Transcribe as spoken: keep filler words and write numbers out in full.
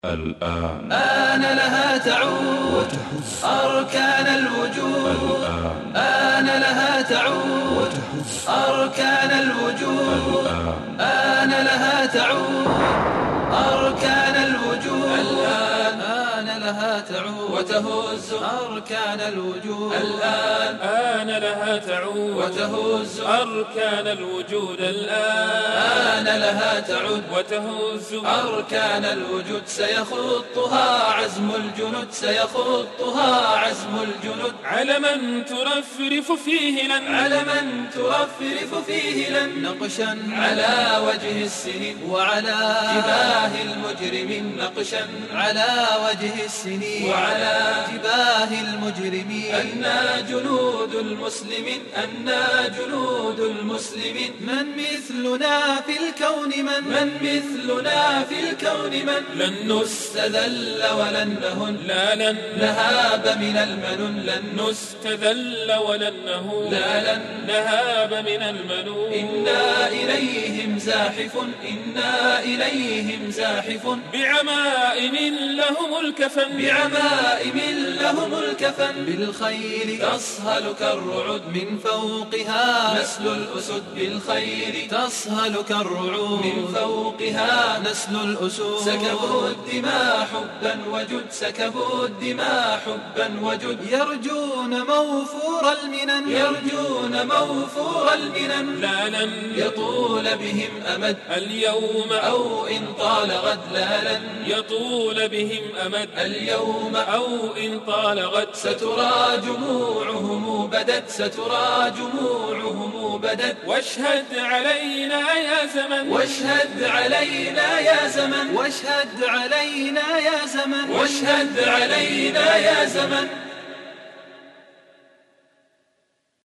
الآن آن لها تعود وتحث أركان الوجود. الآن آن لها تعود وتحث أركان الوجود. الآن آن لها تعود أركان الوجود. الآن آن لها تعود وتهز أركان الوجود. الآن آن لها تعود وتهز أركان الوجود. الآن آن لها تعود وتهز أركان الوجود. سيخطها عزم الجنود سيخطها عزم الجنود. علما ترفرف فيه لن علما ترفرف فيه لن نقشا على وجه السنين وعلى جباه المجرمين. نقشا على وجه السنين وعلى جباه المجرمين. أنا جنود المسلمين أنا جنود المسلمين. من مثلنا في الكون من من مثلنا في الكون من لن نستذل ولن نهن لا لن نهاب من المنون. لن نستذل ولن نهون لا لن نهاب من المنون. إنا إليهم زاحف إنا إليهم زاحف. بعمائم لهم الكفن بعمائم لهم الكفن. بالخيل تصهل كالرعود من فوقها نسل الأسد. بالخيل تصهل كالرعود من فوقها نسل الأسود. سكبوا الدماء حبا وجد سكبوا الدماء حبا وجد. يرجون موفور المنن يرجون موفور المنن. لا لن يطول بهم أمد اليوم أو إن طال غد. لا لن يطول بهم أمد اليوم أو إن طال غد. سترى جموعهم بدت سترى جموعهم بدت. واشهد علينا يا زمن واشهد علينا يا زمن واشهد علينا يا زمن واشهد علينا يا زمن.